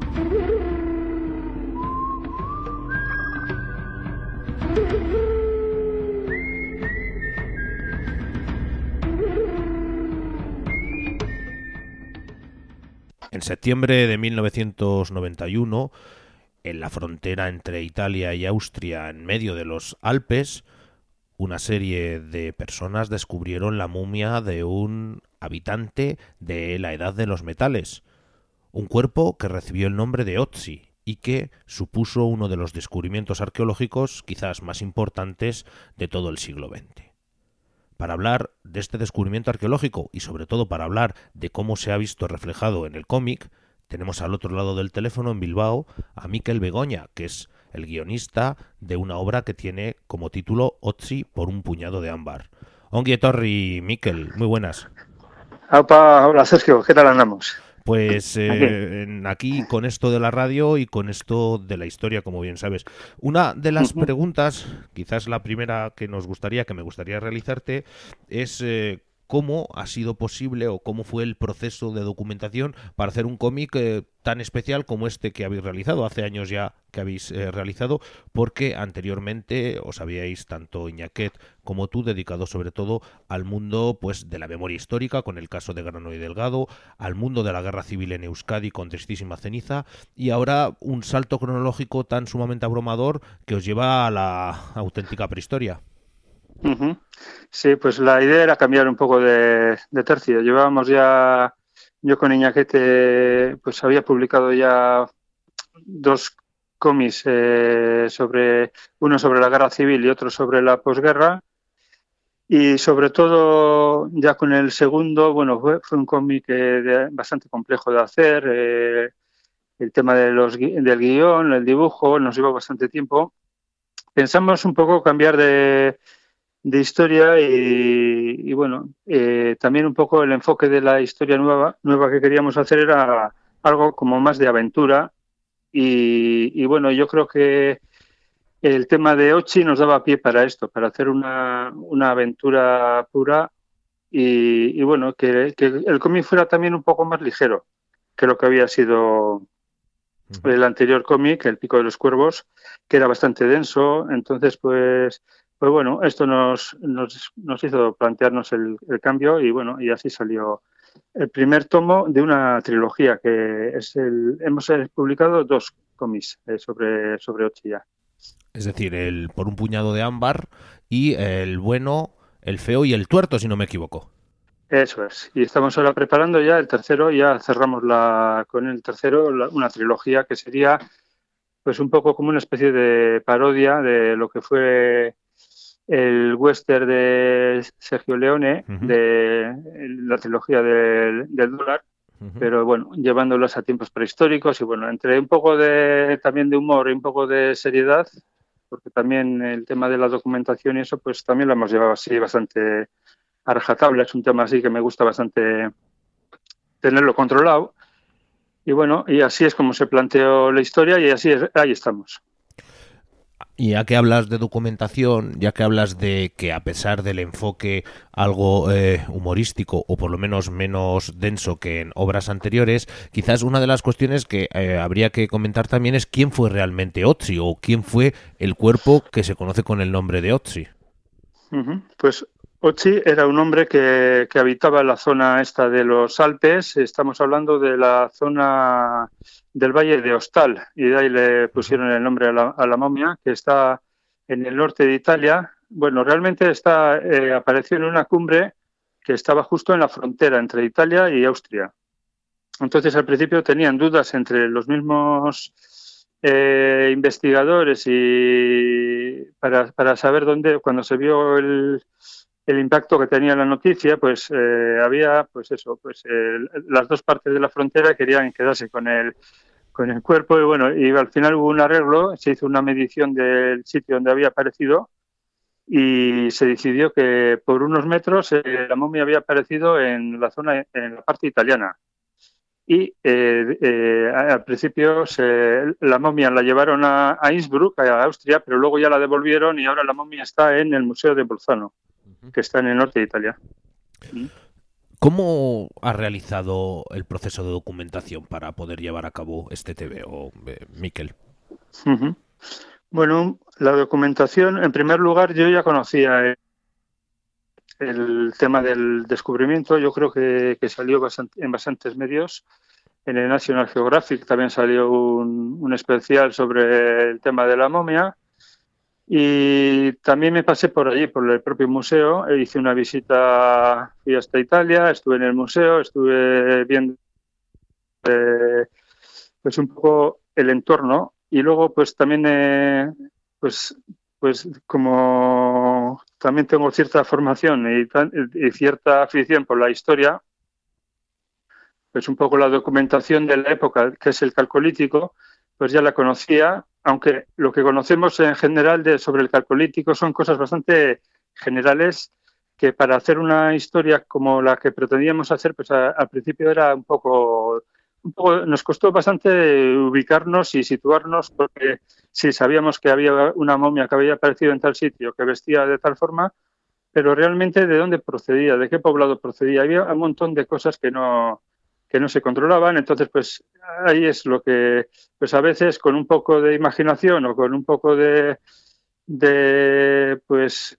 En septiembre de 1991, en la frontera entre Italia y Austria, en medio de los Alpes, una serie de personas descubrieron la momia de un habitante de la Edad de los Metales, un cuerpo que recibió el nombre de Ötzi y que supuso uno de los descubrimientos arqueológicos quizás más importantes de todo el siglo XX. Para hablar de este descubrimiento arqueológico y sobre todo para hablar de cómo se ha visto reflejado en el cómic, tenemos al otro lado del teléfono en Bilbao a Mikel Begoña, que es el guionista de una obra que tiene como título Ötzi por un puñado de ámbar. Ongi etorri, Mikel, muy buenas. Opa, hola Sergio, ¿qué tal andamos? Pues aquí con esto de la radio y con esto de la historia, como bien sabes. Una de las preguntas, quizás la primera que me gustaría realizarte, es cómo ha sido posible o cómo fue el proceso de documentación para hacer un cómic tan especial como este que habéis realizado, hace años ya que habéis realizado, porque anteriormente os habíais, tanto Iñaket como tú, dedicado sobre todo al mundo pues de la memoria histórica, con el caso de Grano y Delgado, al mundo de la guerra civil en Euskadi con Tristísima Ceniza, y ahora un salto cronológico tan sumamente abrumador que os lleva a la auténtica prehistoria. Sí, pues la idea era cambiar un poco de tercio. Llevábamos ya, yo con Iñaquete, pues había publicado ya 2 cómics, uno sobre la guerra civil y otro sobre la posguerra. Y sobre todo, ya con el segundo, bueno, fue un cómic bastante complejo de hacer. El tema del guión, el dibujo, nos llevó bastante tiempo. Pensamos un poco cambiar de historia y bueno, también un poco el enfoque de la historia nueva que queríamos hacer era algo como más de aventura y bueno, yo creo que el tema de Ötzi nos daba pie para esto, para hacer una aventura pura y bueno, que el cómic fuera también un poco más ligero que lo que había sido el anterior cómic, El Pico de los Cuervos, que era bastante denso. Entonces, pues bueno, esto nos hizo plantearnos el cambio y bueno, y así salió el primer tomo de una trilogía que hemos publicado 2 cómics sobre Ötzi ya. Es decir, el Por un puñado de ámbar y el bueno, el feo y el tuerto, si no me equivoco. Eso es. Y estamos ahora preparando ya el tercero, ya cerramos con el tercero una trilogía que sería pues un poco como una especie de parodia de lo que fue el western de Sergio Leone, de la trilogía del dólar, pero bueno, llevándolos a tiempos prehistóricos y bueno, entre un poco también de humor y un poco de seriedad, porque también el tema de la documentación y eso, pues también lo hemos llevado así bastante a rajatabla. Es un tema así que me gusta bastante tenerlo controlado. Y bueno, y así es como se planteó la historia y ahí estamos. Y ya que hablas de documentación, ya que hablas de que a pesar del enfoque algo humorístico o por lo menos menos denso que en obras anteriores, quizás una de las cuestiones que habría que comentar también es quién fue realmente Ötzi o quién fue el cuerpo que se conoce con el nombre de Ötzi. Pues Ötzi era un hombre que habitaba la zona esta de los Alpes. Estamos hablando de la zona del Valle de Ostal y de ahí le pusieron el nombre a la momia, que está en el norte de Italia. Bueno, realmente apareció en una cumbre que estaba justo en la frontera entre Italia y Austria. Entonces, al principio tenían dudas entre los mismos investigadores y para saber dónde, cuando se vio el impacto que tenía la noticia, pues había, pues eso, pues las 2 partes de la frontera querían quedarse con el cuerpo y bueno, y al final hubo un arreglo, se hizo una medición del sitio donde había aparecido y se decidió que por unos metros la momia había aparecido en la parte italiana. Y al principio la momia la llevaron a Innsbruck, a Austria, pero luego ya la devolvieron y ahora la momia está en el Museo de Bolzano, que está en el norte de Italia. ¿Cómo ha realizado el proceso de documentación para poder llevar a cabo este TVO, Miquel? Ujú. Bueno, la documentación, en primer lugar, yo ya conocía el tema del descubrimiento. Yo creo que salió en bastantes medios. En el National Geographic también salió un especial sobre el tema de la momia. Y también me pasé por allí, por el propio museo, e hice una visita, fui hasta Italia, estuve en el museo, estuve viendo pues un poco el entorno y luego pues también pues pues como también tengo cierta formación y cierta afición por la historia, pues un poco la documentación de la época, que es el Calcolítico, pues ya la conocía, aunque lo que conocemos en general sobre el Calcolítico son cosas bastante generales que para hacer una historia como la que pretendíamos hacer, pues al principio era un poco, nos costó bastante ubicarnos y situarnos, porque sí sabíamos que había una momia que había aparecido en tal sitio, que vestía de tal forma, pero realmente de dónde procedía, de qué poblado procedía. Había un montón de cosas que no se controlaban. Entonces, pues ahí es lo que, pues a veces con un poco de imaginación o con un poco de pues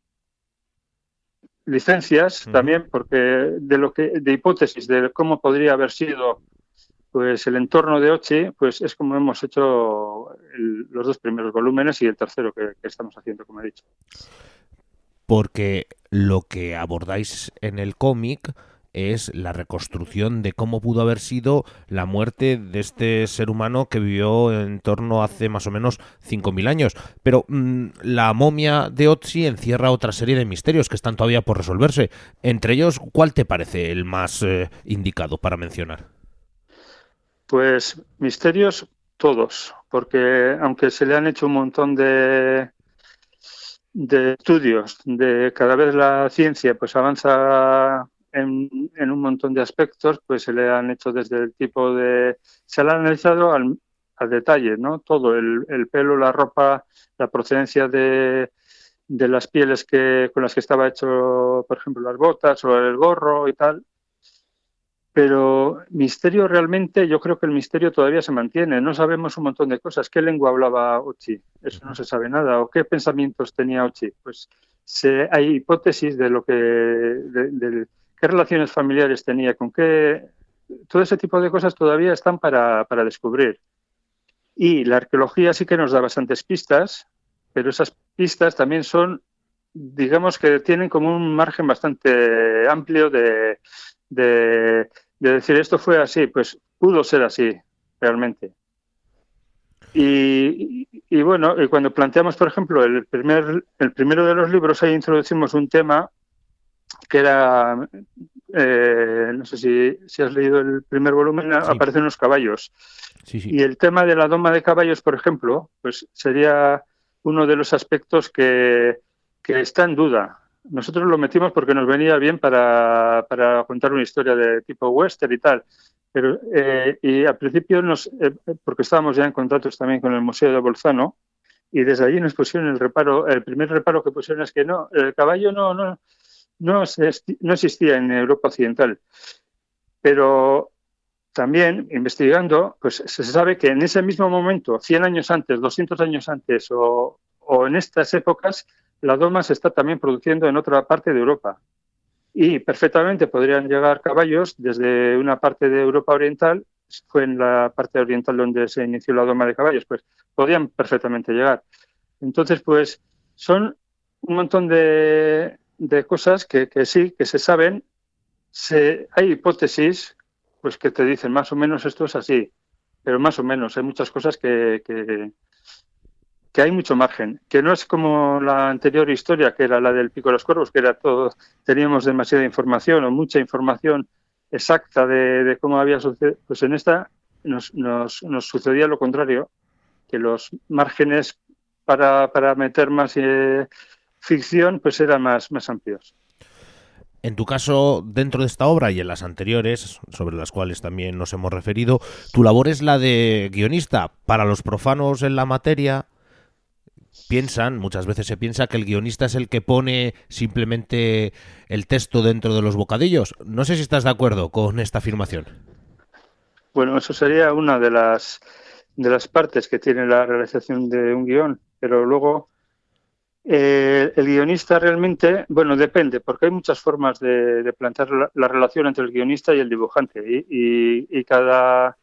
licencias también, porque de hipótesis de cómo podría haber sido pues el entorno de Ochi, pues es como hemos hecho los dos primeros volúmenes y el tercero que estamos haciendo, como he dicho. Porque lo que abordáis en el cómic es la reconstrucción de cómo pudo haber sido la muerte de este ser humano que vivió en torno hace más o menos 5.000 años. Pero la momia de Otzi encierra otra serie de misterios que están todavía por resolverse. Entre ellos, ¿cuál te parece el más indicado para mencionar? Pues misterios todos, porque aunque se le han hecho un montón de estudios, de cada vez la ciencia pues avanza en un montón de aspectos, pues se le han hecho desde el tipo de... Se le ha analizado al detalle, ¿no? Todo, el pelo, la ropa, la procedencia de las pieles con las que estaba hecho, por ejemplo, las botas o el gorro y tal. Pero misterio realmente, yo creo que el misterio todavía se mantiene. No sabemos un montón de cosas. ¿Qué lengua hablaba Ochi? Eso no se sabe nada. ¿O qué pensamientos tenía Ochi? Pues hay hipótesis de lo de qué relaciones familiares tenía, con qué... Todo ese tipo de cosas todavía están para descubrir. Y la arqueología sí que nos da bastantes pistas, pero esas pistas también son, digamos que tienen como un margen bastante amplio de decir esto fue así, pues pudo ser así, realmente. Y bueno, y cuando planteamos, por ejemplo, el primero de los libros, ahí introducimos un tema que era, no sé si has leído el primer volumen, sí. Aparecen unos caballos. Sí. Y el tema de la doma de caballos, por ejemplo, pues sería uno de los aspectos que está en duda. Nosotros lo metimos porque nos venía bien para contar una historia de tipo western y tal. Pero, y al principio, porque estábamos ya en contactos también con el Museo de Bolzano, y desde allí nos pusieron el primer reparo que pusieron es que no, el caballo no existía en Europa Occidental. Pero también, investigando, pues se sabe que en ese mismo momento, 100 años antes, 200 años antes o en estas épocas, la doma se está también produciendo en otra parte de Europa. Y perfectamente podrían llegar caballos desde una parte de Europa Oriental, fue en la parte oriental donde se inició la doma de caballos, pues podrían perfectamente llegar. Entonces, pues son un montón de cosas que sí, que se saben. Hay hipótesis pues que te dicen más o menos esto es así, pero más o menos hay muchas cosas que hay mucho margen, que no es como la anterior historia, que era la del Pico de los Cuervos, que era todo, teníamos demasiada información o mucha información exacta de cómo había sucedido. Pues en esta nos sucedía lo contrario, que los márgenes para meter más ficción pues eran más amplios. En tu caso, dentro de esta obra y en las anteriores, sobre las cuales también nos hemos referido, tu labor es la de guionista. Para los profanos en la materia, muchas veces se piensa que el guionista es el que pone simplemente el texto dentro de los bocadillos. No sé si estás de acuerdo con esta afirmación. Bueno, eso sería una de las partes que tiene la realización de un guión, pero luego el guionista realmente, bueno, depende, porque hay muchas formas de plantear la relación entre el guionista y el dibujante, y cada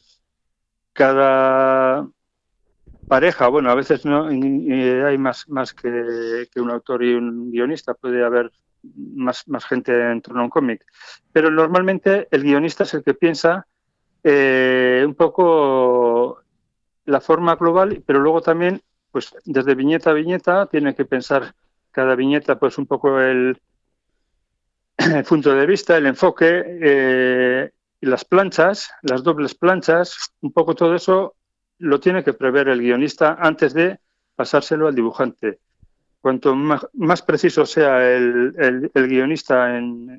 pareja, bueno, a veces no hay más que un autor y un guionista, puede haber más gente en torno a un cómic, pero normalmente el guionista es el que piensa un poco la forma global, pero luego también, pues desde viñeta a viñeta, tiene que pensar cada viñeta, pues un poco el punto de vista, el enfoque, las planchas, las dobles planchas, un poco todo eso lo tiene que prever el guionista antes de pasárselo al dibujante. Cuanto más preciso sea el guionista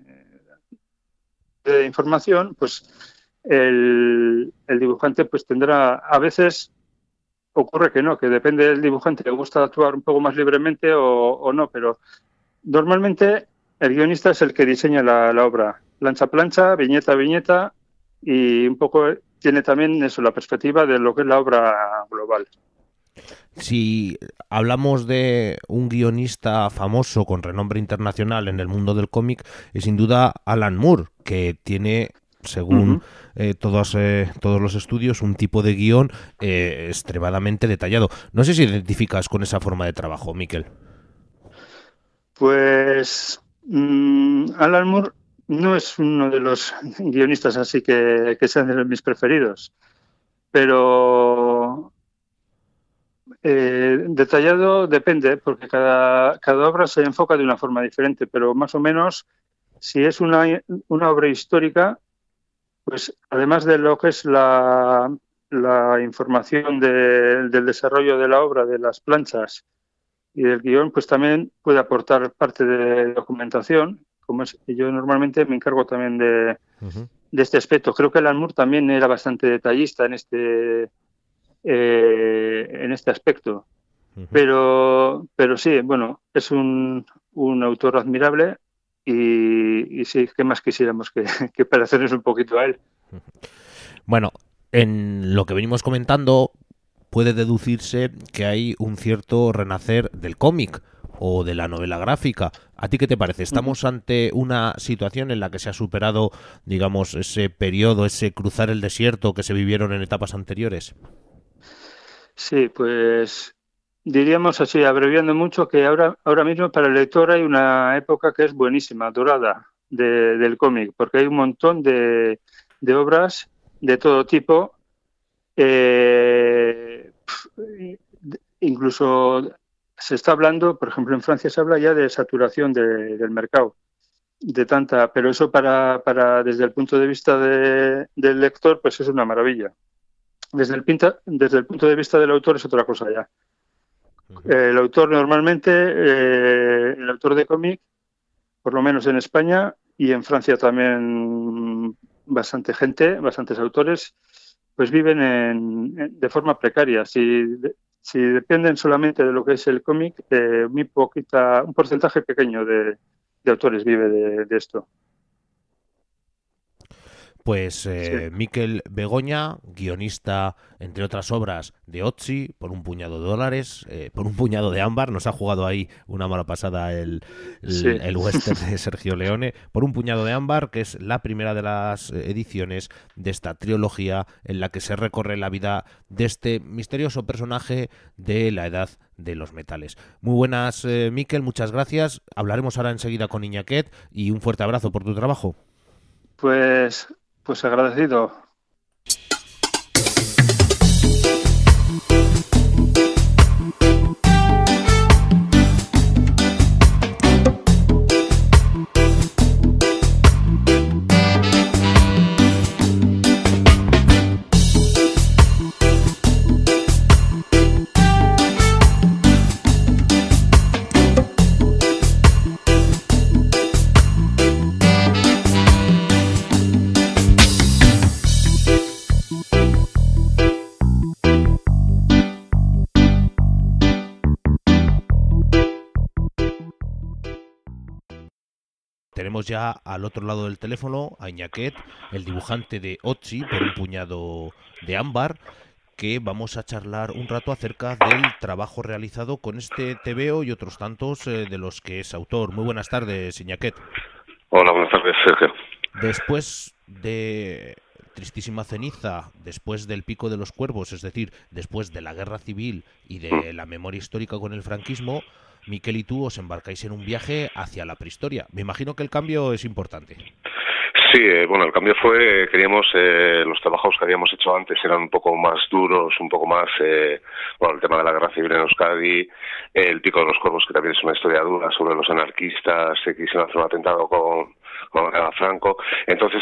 de información, pues el dibujante pues tendrá, a veces ocurre que no, que depende del dibujante, le gusta actuar un poco más libremente o no, pero normalmente el guionista es el que diseña la obra, plancha a plancha, viñeta a viñeta, y un poco tiene también eso, la perspectiva de lo que es la obra global. Si hablamos de un guionista famoso con renombre internacional en el mundo del cómic, es sin duda Alan Moore, que tiene, según todos los estudios, un tipo de guión extremadamente detallado. No sé si identificas con esa forma de trabajo, Miquel. Pues Alan Moore no es uno de los guionistas así que sean de mis preferidos, pero detallado depende, porque cada obra se enfoca de una forma diferente, pero más o menos, si es una obra histórica, pues además de lo que es la información del desarrollo de la obra, de las planchas y del guión, pues también puede aportar parte de documentación, como es, yo normalmente me encargo también de este aspecto. Creo que Alan Moore también era bastante detallista en este aspecto. Pero sí, bueno, es un autor admirable y sí, ¿qué más quisiéramos que parecernos un poquito a él? Bueno, en lo que venimos comentando puede deducirse que hay un cierto renacer del cómic o de la novela gráfica. ¿A ti qué te parece? ¿Estamos ante una situación en la que se ha superado, digamos, ese periodo, ese cruzar el desierto que se vivieron en etapas anteriores? Sí, pues diríamos así, abreviando mucho, que ahora mismo para el lector hay una época que es buenísima, dorada, del cómic, porque hay un montón de obras de todo tipo, incluso se está hablando, por ejemplo en Francia se habla ya de saturación del mercado, de tanta, pero eso desde el punto de vista del lector pues es una maravilla. Desde el punto de vista del autor es otra cosa ya. El autor normalmente, el autor de cómic, por lo menos en España y en Francia también bastantes autores, pues viven de forma precaria. Si dependen solamente de lo que es el cómic, un porcentaje pequeño de autores vive de esto. Pues Sí. Miquel Begoña, guionista, entre otras obras, de Otzi, por un puñado de dólares, por un puñado de ámbar, nos ha jugado ahí una mala pasada el western de Sergio Leone, por un puñado de ámbar, que es la primera de las ediciones de esta trilogía en la que se recorre la vida de este misterioso personaje de la Edad de los Metales. Muy buenas, Miquel, muchas gracias. Hablaremos ahora enseguida con Iñaket y un fuerte abrazo por tu trabajo. Pues agradecido. tenemos ya al otro lado del teléfono a Iñaket, el dibujante de Otzi, por un puñado de ámbar, que vamos a charlar un rato acerca del trabajo realizado con este TVO y otros tantos de los que es autor. Muy buenas tardes, Iñaket. Hola, buenas tardes, Sergio. Después de Tristísima Ceniza, después del Pico de los Cuervos, es decir, después de la Guerra Civil y de la memoria histórica con el franquismo, Miquel y tú os embarcáis en un viaje hacia la prehistoria. Me imagino que el cambio es importante. Sí, bueno, el cambio fue, queríamos, los trabajos que habíamos hecho antes eran un poco más duros, un poco más, bueno, el tema de la Guerra Civil en Euskadi, el Pico de los Cuervos, que también es una historia dura sobre los anarquistas que quisieron hacer un atentado con Franco. Entonces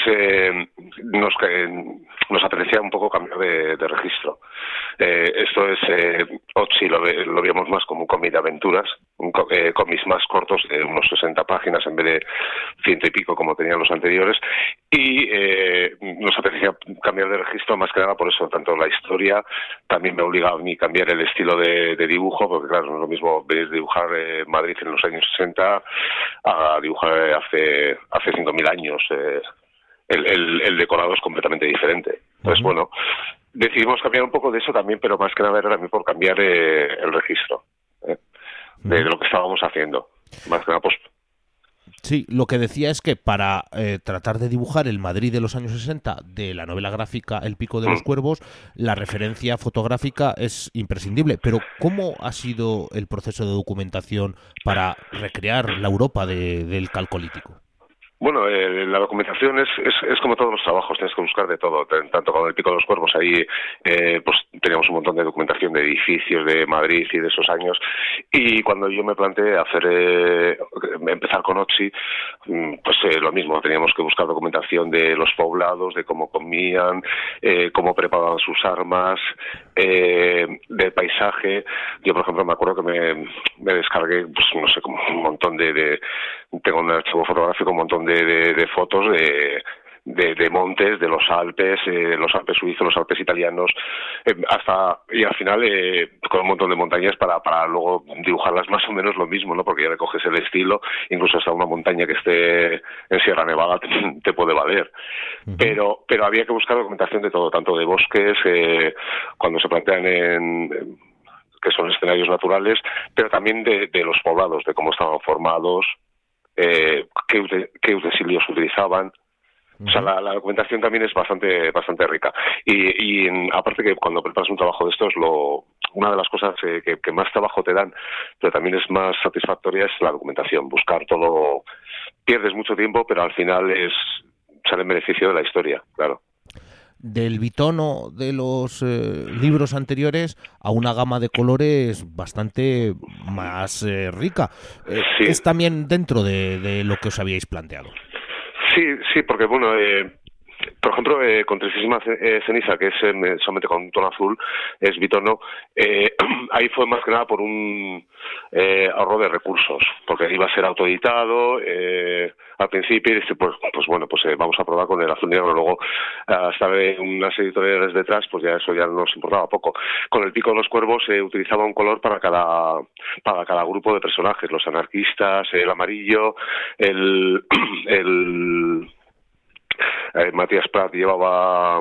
nos apetecía un poco cambiar de registro. Esto es Otzi, lo veíamos más como un cómic de aventuras, cómics más cortos de unos 60 páginas en vez de 100 y pico como tenían los anteriores, y nos apetecía cambiar de registro más que nada por eso. Tanto la historia también me ha obligado a mí cambiar el estilo de dibujo, porque claro, no es lo mismo ver dibujar Madrid en los años 60 a dibujar hace 5.000 años. El decorado es completamente diferente. Entonces, bueno, decidimos cambiar un poco de eso también, pero más que nada era también por cambiar el registro de lo que estábamos haciendo. Más que nada, pues... Sí, lo que decía es que para tratar de dibujar el Madrid de los años 60 de la novela gráfica El Pico de los Cuervos, la referencia fotográfica es imprescindible. Pero ¿cómo ha sido el proceso de documentación para recrear la Europa del Calcolítico? Bueno, la documentación es como todos los trabajos, tienes que buscar de todo, tanto con el Pico de los Cuervos, ahí pues teníamos un montón de documentación de edificios de Madrid y de esos años, y cuando yo me planteé empezar con Otzi, pues lo mismo, teníamos que buscar documentación de los poblados, de cómo comían, cómo preparaban sus armas, del paisaje. Yo, por ejemplo, me acuerdo que me descargué, pues no sé, como un montón tengo un archivo fotográfico, un montón de fotos de montes, de los Alpes suizos, los Alpes italianos, y al final con un montón de montañas para luego dibujarlas más o menos lo mismo, ¿no? Porque ya le coges el estilo, incluso hasta una montaña que esté en Sierra Nevada te puede valer. Pero había que buscar documentación de todo, tanto de bosques, cuando se plantean que son escenarios naturales, pero también de los poblados, de cómo estaban formados, qué utensilios utilizaban. O sea, la documentación también es bastante rica. Y aparte que cuando preparas un trabajo de estos, una de las cosas que más trabajo te dan, pero también es más satisfactoria, es la documentación. Buscar todo, pierdes mucho tiempo, pero al final sale en beneficio de la historia, claro. Del bitono de los libros anteriores a una gama de colores bastante más rica. Sí. ¿Es también dentro de lo que os habíais planteado? Sí, porque bueno, por ejemplo, con Tristísima Ceniza, que es solamente con un tono azul, es bitono, ahí fue más que nada por un ahorro de recursos, porque iba a ser autoeditado al principio, y pues vamos a probar con el azul negro. Luego, hasta unas editoriales detrás, pues ya eso ya nos importaba poco. Con el Pico de los Cuervos se utilizaba un color para cada grupo de personajes, los anarquistas, el amarillo, Matías Prat iba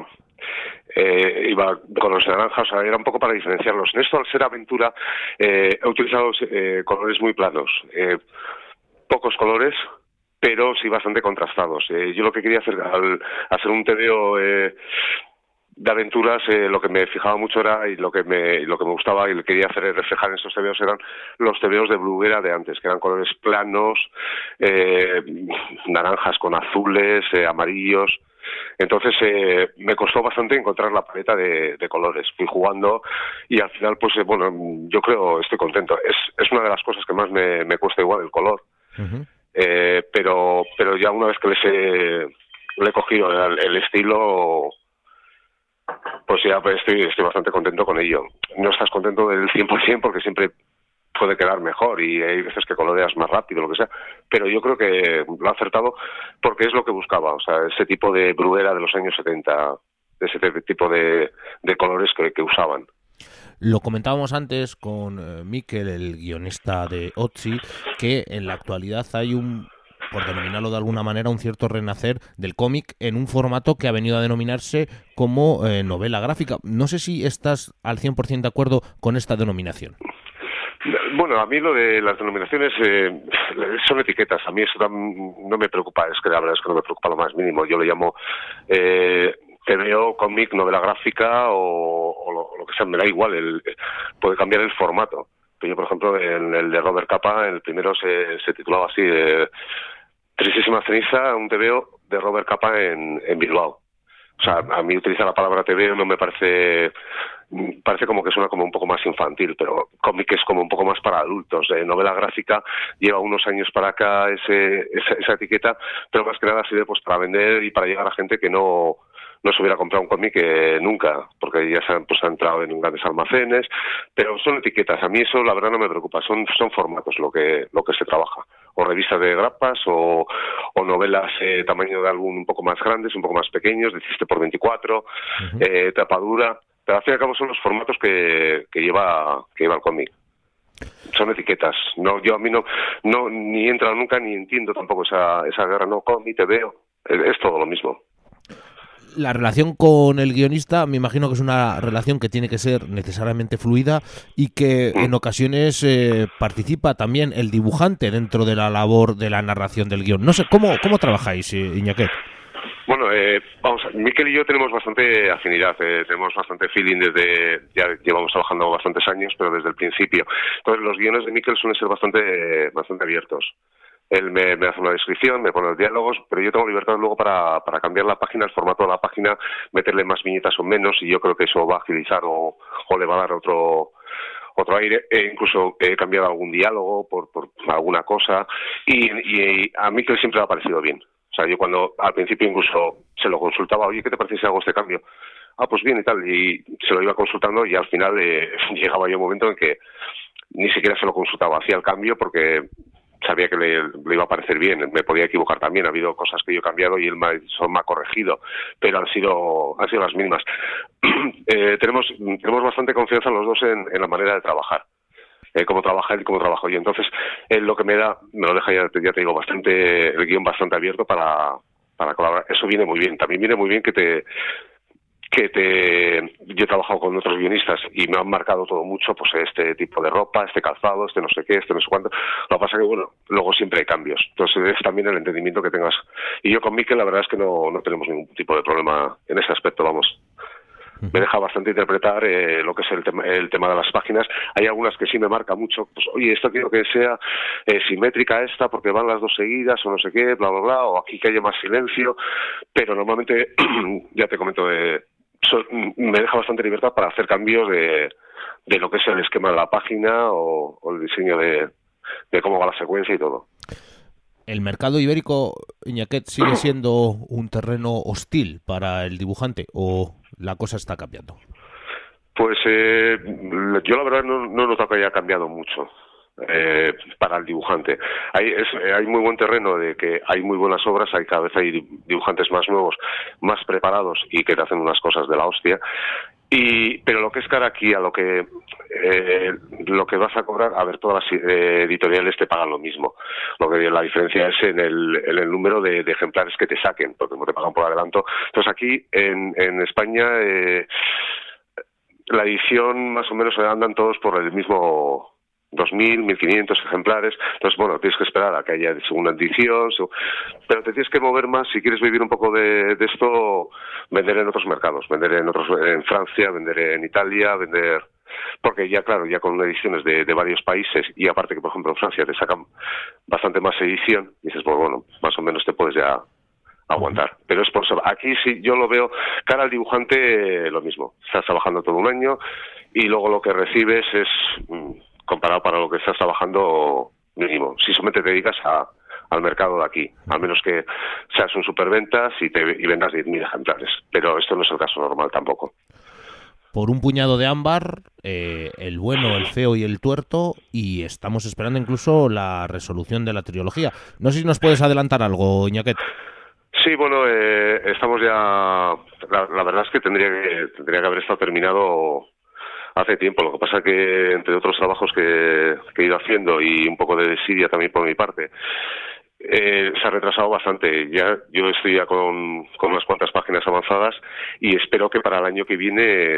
con los naranjas, o sea, era un poco para diferenciarlos. En esto, al ser aventura, he utilizado colores muy planos, pocos colores, pero sí bastante contrastados. Yo lo que quería hacer al hacer un TVO de aventuras, lo que me fijaba mucho era, y lo que me gustaba y quería hacer reflejar en esos TVOs eran los TVOs de Bruguera de antes, que eran colores planos, naranjas con azules, amarillos. Entonces me costó bastante encontrar la paleta de colores. Fui jugando y al final, pues bueno, yo creo, estoy contento. Es una de las cosas que más me cuesta igual el color. Pero ya una vez que le he cogido el estilo, pues ya estoy bastante contento con ello. No estás contento del 100% porque siempre puede quedar mejor y hay veces que coloreas más rápido, lo que sea, pero yo creo que lo ha acertado porque es lo que buscaba, o sea, ese tipo de Bruguera de los años 70, de ese tipo de colores que usaban. Lo comentábamos antes con Miquel, el guionista de Otzi, que en la actualidad hay un por denominarlo de alguna manera, un cierto renacer del cómic en un formato que ha venido a denominarse como novela gráfica. No sé si estás al 100% de acuerdo con esta denominación. Bueno, a mí lo de las denominaciones son etiquetas. A mí eso no me preocupa, es que la verdad es que no me preocupa lo más mínimo. Yo le llamo TVO, cómic, novela gráfica o lo que sea, me da igual, puede cambiar el formato. Pero yo, por ejemplo, en el de Robert Capa, el primero se titulaba así, Tristísima ceniza, un TVO de Robert Capa en Bilbao. O sea, a mí utilizar la palabra TVO no me parece como que suena como un poco más infantil, pero cómic es como un poco más para adultos. Novela gráfica lleva unos años para acá esa etiqueta, pero más que nada sirve pues para vender y para llegar a gente que no se hubiera comprado un cómic nunca, porque ya se han entrado en grandes almacenes, pero son etiquetas. A mí eso la verdad no me preocupa, son formatos lo que se trabaja, o revistas de grapas o novelas tamaño de álbum un poco más grandes, un poco más pequeños, 17 por 24, tapa dura, pero al fin y al cabo son los formatos que lleva el cómic. Son etiquetas. A mí no ni entra nunca ni entiendo tampoco esa guerra. No, cómic, te veo, es todo lo mismo. La relación con el guionista, me imagino que es una relación que tiene que ser necesariamente fluida y que en ocasiones participa también el dibujante dentro de la labor de la narración del guión. No sé, ¿cómo trabajáis, Iñaket? Bueno, Mikel y yo tenemos bastante afinidad, tenemos bastante feeling ya llevamos trabajando bastantes años, pero desde el principio. Entonces los guiones de Mikel suelen ser bastante abiertos. Él me hace una descripción, me pone los diálogos, pero yo tengo libertad luego para cambiar la página, el formato de la página, meterle más viñetas o menos, y yo creo que eso va a agilizar o le va a dar otro aire. Incluso he cambiado algún diálogo por alguna cosa, y a mí que siempre me ha parecido bien. O sea, yo cuando al principio incluso se lo consultaba, oye, ¿qué te parece si hago este cambio? Ah, pues bien y tal, y se lo iba consultando, y al final llegaba yo un momento en que ni siquiera se lo consultaba, hacía el cambio porque sabía que le iba a parecer bien. Me podía equivocar también, ha habido cosas que yo he cambiado y él me ha corregido, pero han sido las mismas. Tenemos bastante confianza los dos en la manera de trabajar, cómo trabaja él y cómo trabajo yo. Entonces él lo que me lo deja ya te digo el guión bastante abierto para colaborar. Eso viene muy bien. También viene muy bien yo he trabajado con otros guionistas y me han marcado todo mucho, pues este tipo de ropa, este calzado, este no sé qué, este no sé cuánto. Lo que pasa que, bueno, luego siempre hay cambios. Entonces es también el entendimiento que tengas. Y yo con Mikel la verdad es que no tenemos ningún tipo de problema en ese aspecto, vamos. Me deja bastante interpretar lo que es el tema de las páginas. Hay algunas que sí me marca mucho, pues oye, esto quiero que sea simétrica esta porque van las dos seguidas o no sé qué, bla, bla, bla, o aquí que haya más silencio, pero normalmente, ya te comento, me deja bastante libertad para hacer cambios de lo que es el esquema de la página o el diseño de cómo va la secuencia y todo. ¿El mercado ibérico, Iñaket, sigue siendo un terreno hostil para el dibujante o la cosa está cambiando? Pues yo la verdad no noto que haya cambiado mucho para el dibujante. Hay muy buen terreno de que hay muy buenas obras, cada vez hay dibujantes más nuevos, más preparados y que te hacen unas cosas de la hostia. Pero lo que es cara aquí a lo que vas a cobrar, a ver, todas las editoriales te pagan lo mismo. La diferencia es en el número de ejemplares que te saquen, porque no te pagan por adelanto. Entonces aquí en España la edición más o menos andan todos por el mismo 2.000, 1.500 ejemplares. Entonces, bueno, tienes que esperar a que haya segunda edición, pero te tienes que mover más si quieres vivir un poco de esto, vender en otros mercados, vender en Francia, vender en Italia, porque ya claro, ya con ediciones de varios países, y aparte que por ejemplo en Francia te sacan bastante más edición, dices, pues bueno, más o menos te puedes ya aguantar. Pero es por eso. Aquí sí yo lo veo cara al dibujante lo mismo. Estás trabajando todo un año y luego lo que recibes es comparado para lo que estás trabajando mínimo. Si solamente te dedicas al mercado de aquí, al menos que seas un superventas y vendas 10.000 ejemplares. Pero esto no es el caso normal tampoco. Por un puñado de ámbar, el bueno, el feo y el tuerto, y estamos esperando incluso la resolución de la trilogía. No sé si nos puedes adelantar algo, Iñaket. Sí, bueno, estamos ya... La verdad es que tendría que haber estado terminado hace tiempo. Lo que pasa que, entre otros trabajos que he ido haciendo y un poco de desidia también por mi parte, se ha retrasado bastante. Ya yo estoy ya con unas cuantas páginas avanzadas y espero que para el año que viene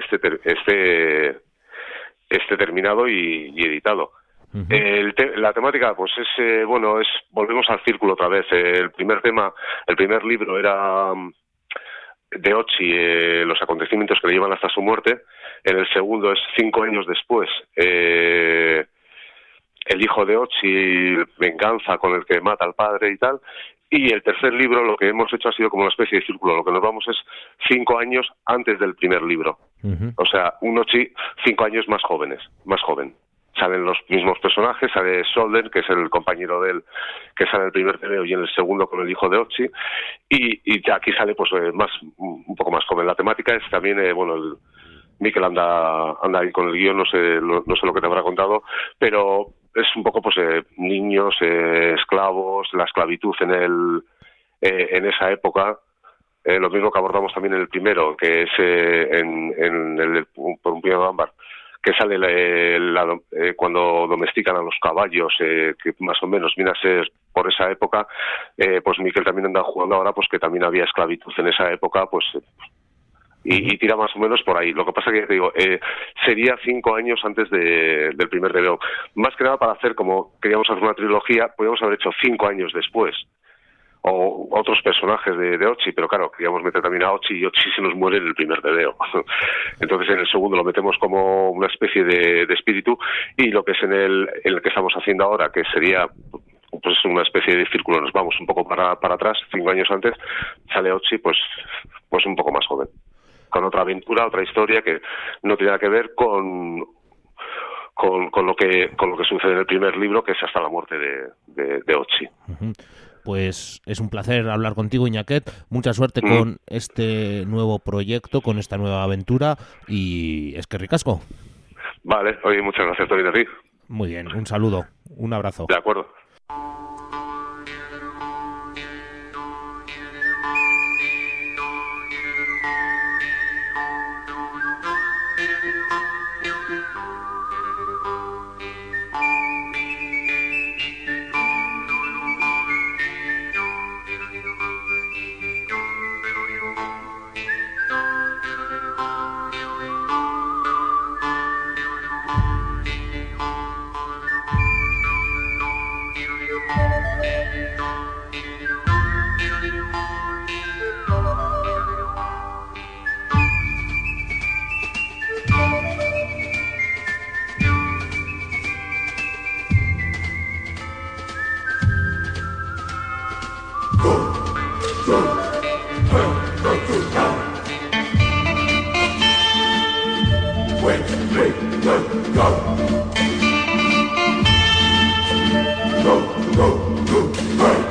esté terminado y editado. La temática, pues volvemos al círculo otra vez. El primer libro era de Ochi, los acontecimientos que le llevan hasta su muerte. En el segundo es 5 años después, el hijo de Ochi, venganza con el que mata al padre y tal. Y el tercer libro, lo que hemos hecho ha sido como una especie de círculo. Lo que nos vamos es 5 años antes del primer libro. O sea, un Ochi 5 años más joven. Salen los mismos personajes, sale Solden, que es el compañero de él, que sale en el primer TVO, y en el segundo con el hijo de Ochi, y aquí sale pues un poco más joven. La temática es también, Mikel anda ahí con el guión, no sé lo que te habrá contado, pero es un poco pues niños, esclavos, la esclavitud en esa época. Lo mismo que abordamos también en el primero, que es por un piano ámbar, que sale cuando domestican a los caballos, que más o menos viene a ser por esa época. Pues Mikel también anda jugando ahora, pues que también había esclavitud en esa época, pues y tira más o menos por ahí. Lo que pasa que te digo, sería 5 años antes del primer TVO. Más que nada para hacer, como queríamos hacer una trilogía, podríamos haber hecho 5 años después, o otros personajes de Ochi, pero claro, queríamos meter también a Ochi, y Ochi se nos muere en el primer TVO. Entonces en el segundo lo metemos como una especie de espíritu, y lo que es en el que estamos haciendo ahora, que sería pues una especie de círculo, nos vamos un poco para atrás, 5 años antes, sale Ochi pues un poco más joven, con otra aventura, otra historia que no tiene nada que ver con lo que sucede en el primer libro, que es hasta la muerte de Ochi. Pues es un placer hablar contigo, Iñaket. Mucha suerte con este nuevo proyecto, con esta nueva aventura, y es que ricasco. Vale, oye, muchas gracias, Tony de Riz. Muy bien, un saludo, un abrazo. De acuerdo. Go, go, go, go.